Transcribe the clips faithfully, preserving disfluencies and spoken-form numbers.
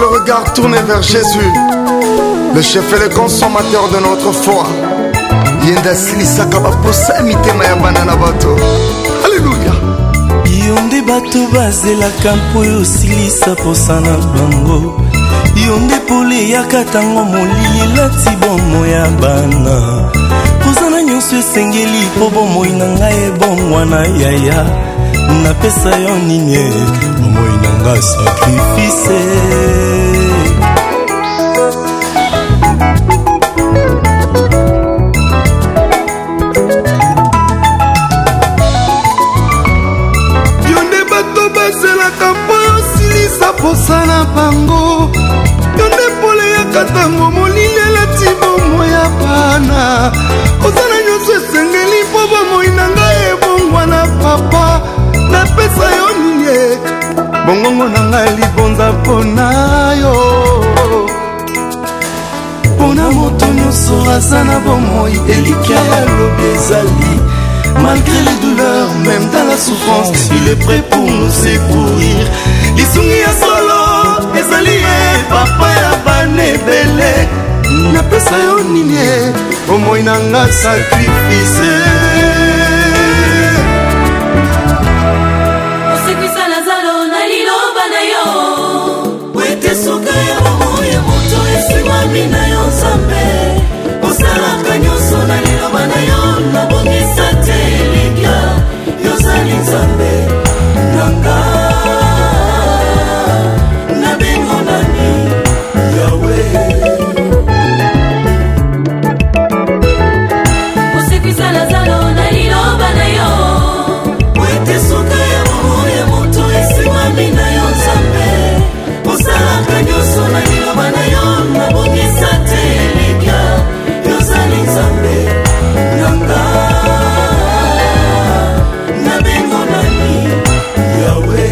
le regard tourné vers Jésus, le chef et le consommateur de notre foi. Yenda silisaka baposa mitema ya bana na bato. Alléluia. Yonde bato bazelaka mpo oyo silisa posa na bango. Yonde pole yaka tango molili elati bomo ya bana. Kozana nyonso esengeli po bomoi na ngai ebongwana yaya. Napesa yo nini bomoi na ngai sakrifise. posa na bango yonde pole ya katango molili elati bomo ya bana ozana nyonso esengeli mpo bomoi na ngai ebongwa na papa napesa yo nini bongongo na ngai libonza mpona yo mpona moto nyonso aza na bomoi elikya ya lobi ezali. Malgré les douleurs, même dans la souffrance, il est prêt pour nous secourir. Lisungi ya solo, ezali ye, papa ya bane bele. Napesa yo nini, omoi nanga sacrifice. Osekwisa na zalo, na liloba na yo. Wete soka ya bomo ya moto, esimami na yo nzambe. Osalaka nyonso na liloba na yo, nabongisa te elikya yozali nzambe nanga nabengo nani yawe. Osekwisa na zalo na liloba na yo. Wete soka ya bomo ya moto esimami na yo nzambe. Osalaka nyonso na liloba na yo, nabongisa te elikya yozali nzambe nanga nabengo nani yawe.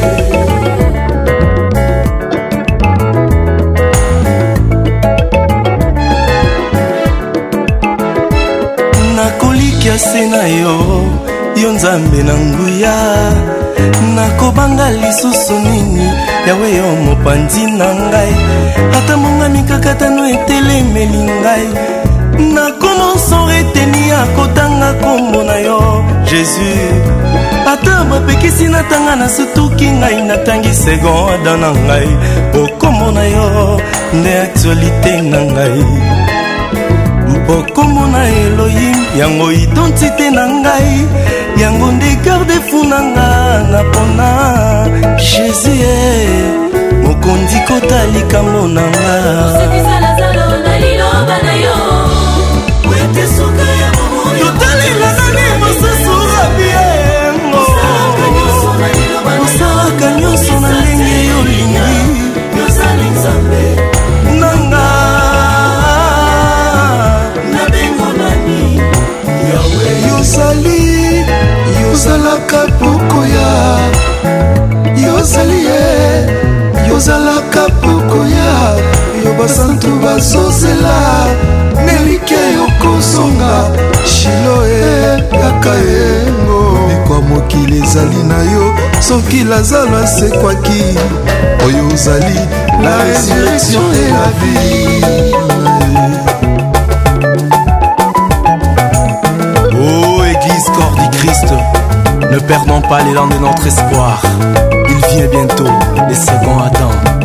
Nakolikia se na yo yo nzambe na nguya. Nakobanga lisusu nini yawe yo mopanzi na ngai. Ata monga mikakatano etelemeli ngai. Nakoma sans retenir akotanga kombo na yo Jésus. Ata bapekisi natanga na sutuki ngai natangi segonda na ngai. Okombo na yo nde actualité na ngai. Okombo na Elohim yango identité na ngai. Yango nde garde-fou na nga na pona Jésus mokondi kota likambo na nga. Osekwisa na zalo na liloba na yo. Wete soka ya bomo ya yotalela nani masasura biengo. Osalaka nyonso na ndenge yolingi yozali nzambe nanga nabengo nani yawe. Yozali yozalaka pokoya yozali ye yozalaka pokoya yo basantu bazozela nelike yokozonga shiloe yaka yengo mikwa mokili ezali na yo soki lazalo asekwaki oyo ozali la résurrection et la vie. Oh Église corps du Christ, ne perdons pas l'élan de notre espoir. Il vient bientôt, les seconds attendent.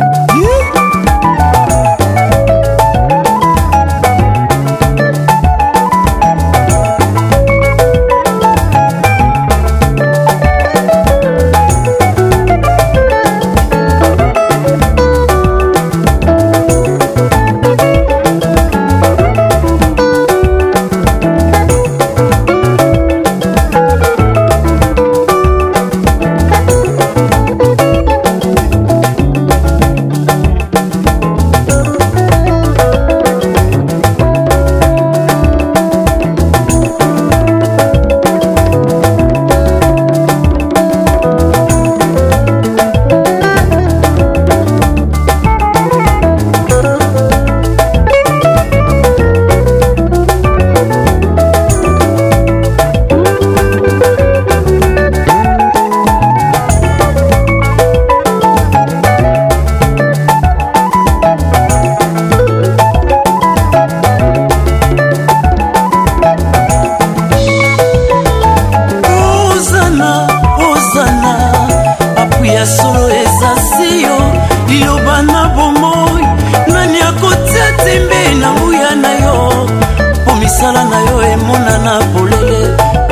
yo liloba na bomoi nani akotia tembe na nguya na yo po misala na yo emonana polele